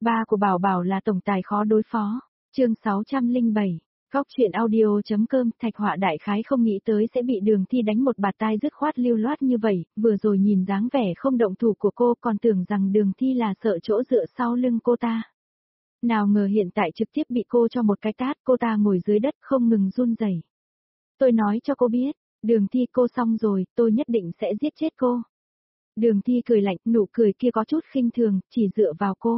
Ba của Bảo Bảo là tổng tài khó đối phó. Chương 607. Góc truyện audio.com. Thạch Họa đại khái không nghĩ tới sẽ bị Đường Thi đánh một bạt tai dứt khoát lưu loát như vậy, vừa rồi nhìn dáng vẻ không động thủ của cô còn tưởng rằng Đường Thi là sợ chỗ dựa sau lưng cô ta. Nào ngờ hiện tại trực tiếp bị cô cho một cái tát, cô ta ngồi dưới đất không ngừng run rẩy. Tôi nói cho cô biết, Đường Thi cô xong rồi, tôi nhất định sẽ giết chết cô. Đường Thi cười lạnh, nụ cười kia có chút khinh thường, chỉ dựa vào cô.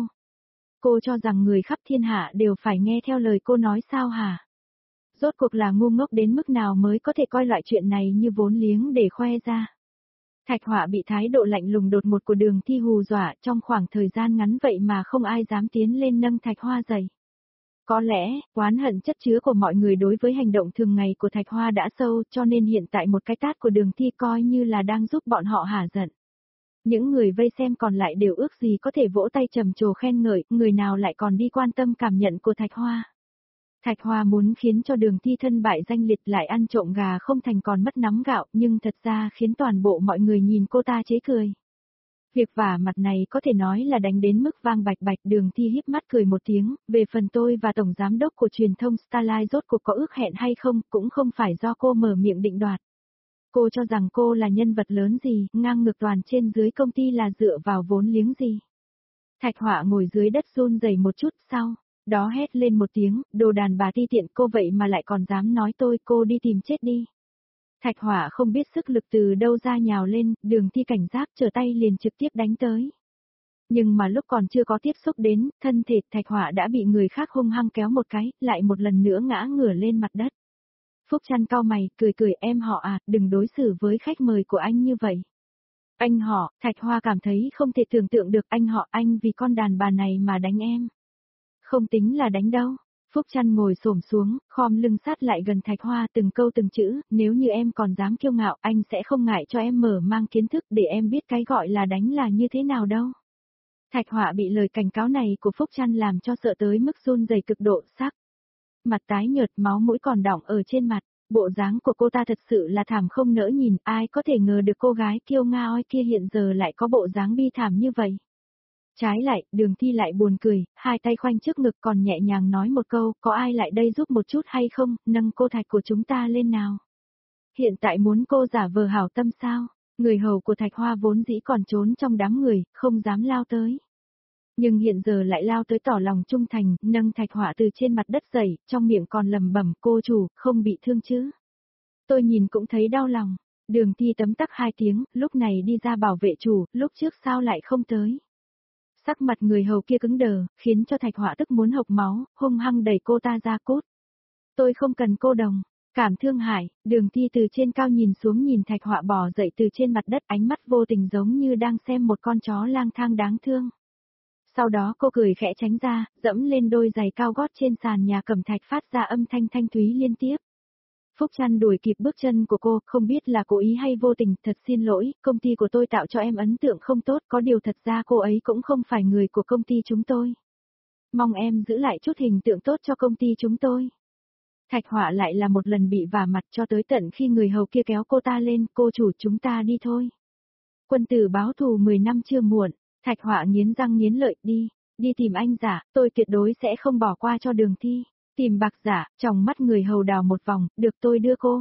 Cô cho rằng người khắp thiên hạ đều phải nghe theo lời cô nói sao hả? Rốt cuộc là ngu ngốc đến mức nào mới có thể coi loại chuyện này như vốn liếng để khoe ra. Thạch Họa bị thái độ lạnh lùng đột ngột của Đường Thi hù dọa, trong khoảng thời gian ngắn vậy mà không ai dám tiến lên nâng Thạch Hoa dậy. Có lẽ, oán hận chất chứa của mọi người đối với hành động thường ngày của Thạch Hoa đã sâu, cho nên hiện tại một cái tát của Đường Thi coi như là đang giúp bọn họ hả giận. Những người vây xem còn lại đều ước gì có thể vỗ tay trầm trồ khen ngợi, người nào lại còn đi quan tâm cảm nhận của Thạch Hoa. Thạch Hoa muốn khiến cho Đường Thi thân bại danh liệt, lại ăn trộm gà không thành còn mất nắm gạo, nhưng thật ra khiến toàn bộ mọi người nhìn cô ta chế cười. Việc vả mặt này có thể nói là đánh đến mức vang bạch bạch. Đường Thi híp mắt cười một tiếng, về phần tôi và tổng giám đốc của truyền thông Starlight rốt cuộc có ước hẹn hay không, cũng không phải do cô mở miệng định đoạt. Cô cho rằng cô là nhân vật lớn gì, ngang ngược toàn trên dưới công ty là dựa vào vốn liếng gì. Thạch Họa ngồi dưới đất run rẩy một chút, sau đó hét lên một tiếng, đồ đàn bà ti tiện, cô vậy mà lại còn dám nói tôi, cô đi tìm chết đi. Thạch Họa không biết sức lực từ đâu ra nhào lên, Đường Thi cảnh giác trở tay liền trực tiếp đánh tới. Nhưng mà lúc còn chưa có tiếp xúc đến, thân thể Thạch Họa đã bị người khác hung hăng kéo một cái, lại một lần nữa ngã ngửa lên mặt đất. Phúc Trăn cau mày, cười cười, em họ à, đừng đối xử với khách mời của anh như vậy. Anh họ, Thạch Hoa cảm thấy không thể tưởng tượng được, anh họ, anh vì con đàn bà này mà đánh em. Không tính là đánh đâu. Phúc Trăn ngồi xổm xuống, khom lưng sát lại gần Thạch Hoa, từng câu từng chữ, nếu như em còn dám kiêu ngạo, anh sẽ không ngại cho em mở mang kiến thức để em biết cái gọi là đánh là như thế nào đâu. Thạch Họa bị lời cảnh cáo này của Phúc Trăn làm cho sợ tới mức run rẩy cực độ, sắc mặt tái nhợt, máu mũi còn đọng ở trên mặt. Bộ dáng của cô ta thật sự là thảm không nỡ nhìn, ai có thể ngờ được cô gái kiêu ngao kia hiện giờ lại có bộ dáng bi thảm như vậy. Trái lại, Đường Thi lại buồn cười, hai tay khoanh trước ngực còn nhẹ nhàng nói một câu, có ai lại đây giúp một chút hay không, nâng cô Thạch của chúng ta lên nào. Hiện tại muốn cô giả vờ hảo tâm sao, người hầu của Thạch Hoa vốn dĩ còn trốn trong đám người, không dám lao tới. Nhưng hiện giờ lại lao tới tỏ lòng trung thành, nâng Thạch Họa từ trên mặt đất dậy, trong miệng còn lẩm bẩm, cô chủ, không bị thương chứ. Tôi nhìn cũng thấy đau lòng. Đường Thi tấm tắc hai tiếng, lúc này đi ra bảo vệ chủ, lúc trước sao lại không tới. Sắc mặt người hầu kia cứng đờ, khiến cho Thạch Họa tức muốn hộc máu, hung hăng đẩy cô ta ra cốt. Tôi không cần cô đồng. Cảm thương hại, Đường Thi từ trên cao nhìn xuống, nhìn Thạch Họa bò dậy từ trên mặt đất, ánh mắt vô tình giống như đang xem một con chó lang thang đáng thương. Sau đó cô cười khẽ tránh ra, dẫm lên đôi giày cao gót trên sàn nhà cẩm thạch phát ra âm thanh thanh thúy liên tiếp. Phúc Trăn đuổi kịp bước chân của cô, không biết là cố ý hay vô tình, thật xin lỗi, công ty của tôi tạo cho em ấn tượng không tốt, có điều thật ra cô ấy cũng không phải người của công ty chúng tôi. Mong em giữ lại chút hình tượng tốt cho công ty chúng tôi. Thạch Họa lại là một lần bị vả mặt cho tới tận khi người hầu kia kéo cô ta lên, cô chủ chúng ta đi thôi. Quân tử báo thù 10 năm chưa muộn. Thạch Họa nghiến răng nghiến lợi, đi tìm anh giả, tôi tuyệt đối sẽ không bỏ qua cho Đường Thi. Tìm bạc giả, trong mắt người hầu đào một vòng, được tôi đưa cô.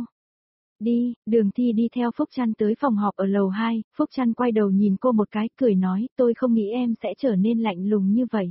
Đi, Đường Thi đi theo Phúc Trăn tới phòng họp ở lầu 2, Phúc Trăn quay đầu nhìn cô một cái, cười nói, tôi không nghĩ em sẽ trở nên lạnh lùng như vậy.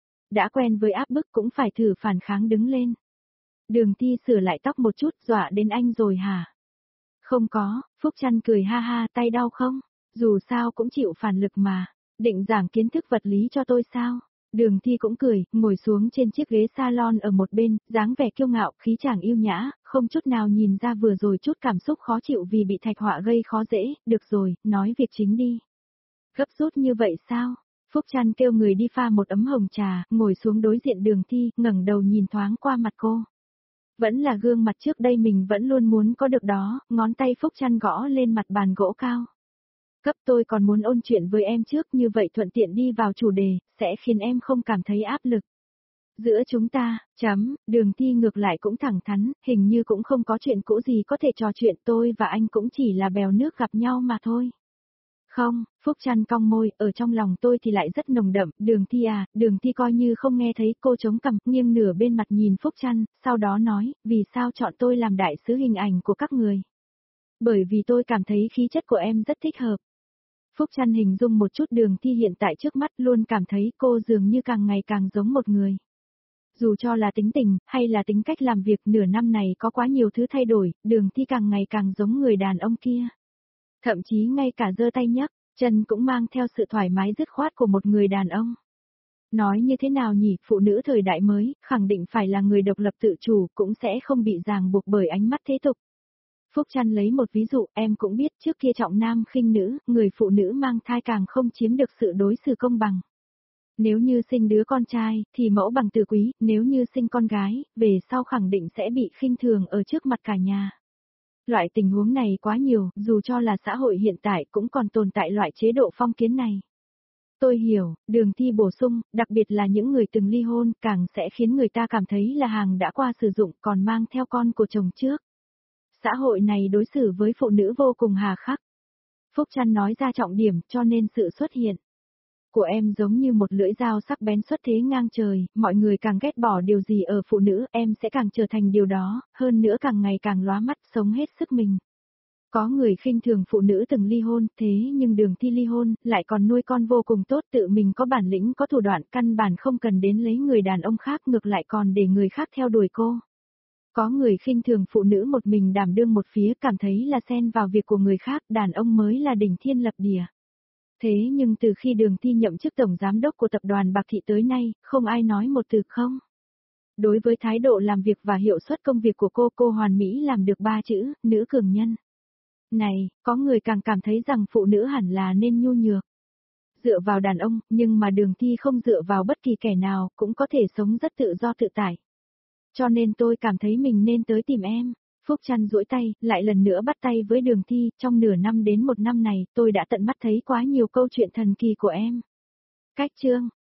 Đã quen với áp bức cũng phải thử phản kháng đứng lên. Đường Thi sửa lại tóc một chút, dọa đến anh rồi hả? Không có, Phúc Trăn cười ha ha, tay đau không? Dù sao cũng chịu phản lực mà. Định giảng kiến thức vật lý cho tôi sao? Đường Thi cũng cười, ngồi xuống trên chiếc ghế salon ở một bên, dáng vẻ kiêu ngạo, khí chàng yêu nhã, không chút nào nhìn ra vừa rồi chút cảm xúc khó chịu vì bị Thạch Họa gây khó dễ, được rồi, nói việc chính đi. Gấp rút như vậy sao? Phúc Trăn kêu người đi pha một ấm hồng trà, ngồi xuống đối diện Đường Thi, ngẩng đầu nhìn thoáng qua mặt cô. Vẫn là gương mặt trước đây mình vẫn luôn muốn có được đó, ngón tay Phúc Trăn gõ lên mặt bàn gỗ cao. Cấp tôi còn muốn ôn chuyện với em trước, như vậy thuận tiện đi vào chủ đề, sẽ khiến em không cảm thấy áp lực. Giữa chúng ta, Đường Thi ngược lại cũng thẳng thắn, hình như cũng không có chuyện cũ gì có thể trò chuyện, tôi và anh cũng chỉ là bèo nước gặp nhau mà thôi. Không, Phúc Trăn cong môi, ở trong lòng tôi thì lại rất nồng đậm, Đường Thi à, Đường Thi coi như không nghe thấy, cô chống cằm, nghiêng nửa bên mặt nhìn Phúc Trăn, sau đó nói, vì sao chọn tôi làm đại sứ hình ảnh của các người? Bởi vì tôi cảm thấy khí chất của em rất thích hợp. Phúc Trăn hình dung một chút Đường Thi hiện tại trước mắt, luôn cảm thấy cô dường như càng ngày càng giống một người. Dù cho là tính tình, hay là tính cách làm việc, nửa năm này có quá nhiều thứ thay đổi, Đường Thi càng ngày càng giống người đàn ông kia. Thậm chí ngay cả giơ tay nhấc chân cũng mang theo sự thoải mái dứt khoát của một người đàn ông. Nói như thế nào nhỉ, phụ nữ thời đại mới, khẳng định phải là người độc lập tự chủ, cũng sẽ không bị ràng buộc bởi ánh mắt thế tục. Phúc Trăn lấy một ví dụ, em cũng biết trước kia trọng nam khinh nữ, người phụ nữ mang thai càng không chiếm được sự đối xử công bằng. Nếu như sinh đứa con trai, thì mẫu bằng tử quý, nếu như sinh con gái, về sau khẳng định sẽ bị khinh thường ở trước mặt cả nhà. Loại tình huống này quá nhiều, dù cho là xã hội hiện tại cũng còn tồn tại loại chế độ phong kiến này. Tôi hiểu, Đường Thi bổ sung, đặc biệt là những người từng ly hôn, càng sẽ khiến người ta cảm thấy là hàng đã qua sử dụng còn mang theo con của chồng trước. Xã hội này đối xử với phụ nữ vô cùng hà khắc. Phúc Trăn nói ra trọng điểm, cho nên sự xuất hiện của em giống như một lưỡi dao sắc bén xuất thế ngang trời, mọi người càng ghét bỏ điều gì ở phụ nữ, em sẽ càng trở thành điều đó, hơn nữa càng ngày càng lóa mắt, sống hết sức mình. Có người khinh thường phụ nữ từng ly hôn, thế nhưng Đường Thi ly hôn, lại còn nuôi con vô cùng tốt, tự mình có bản lĩnh có thủ đoạn, căn bản không cần đến lấy người đàn ông khác, ngược lại còn để người khác theo đuổi cô. Có người khinh thường phụ nữ một mình đảm đương một phía, cảm thấy là xen vào việc của người khác, đàn ông mới là đỉnh thiên lập địa. Thế nhưng từ khi Đường Thi nhậm chức tổng giám đốc của tập đoàn Bạc Thị tới nay, không ai nói một từ không. Đối với thái độ làm việc và hiệu suất công việc của cô hoàn mỹ làm được 3 chữ, nữ cường nhân. Này, có người càng cảm thấy rằng phụ nữ hẳn là nên nhu nhược. Dựa vào đàn ông, nhưng mà Đường Thi không dựa vào bất kỳ kẻ nào, cũng có thể sống rất tự do tự tại. Cho nên tôi cảm thấy mình nên tới tìm em. Phúc Trăn duỗi tay, lại lần nữa bắt tay với Đường Thi, trong nửa năm đến 1 năm này, tôi đã tận mắt thấy quá nhiều câu chuyện thần kỳ của em. Cách chương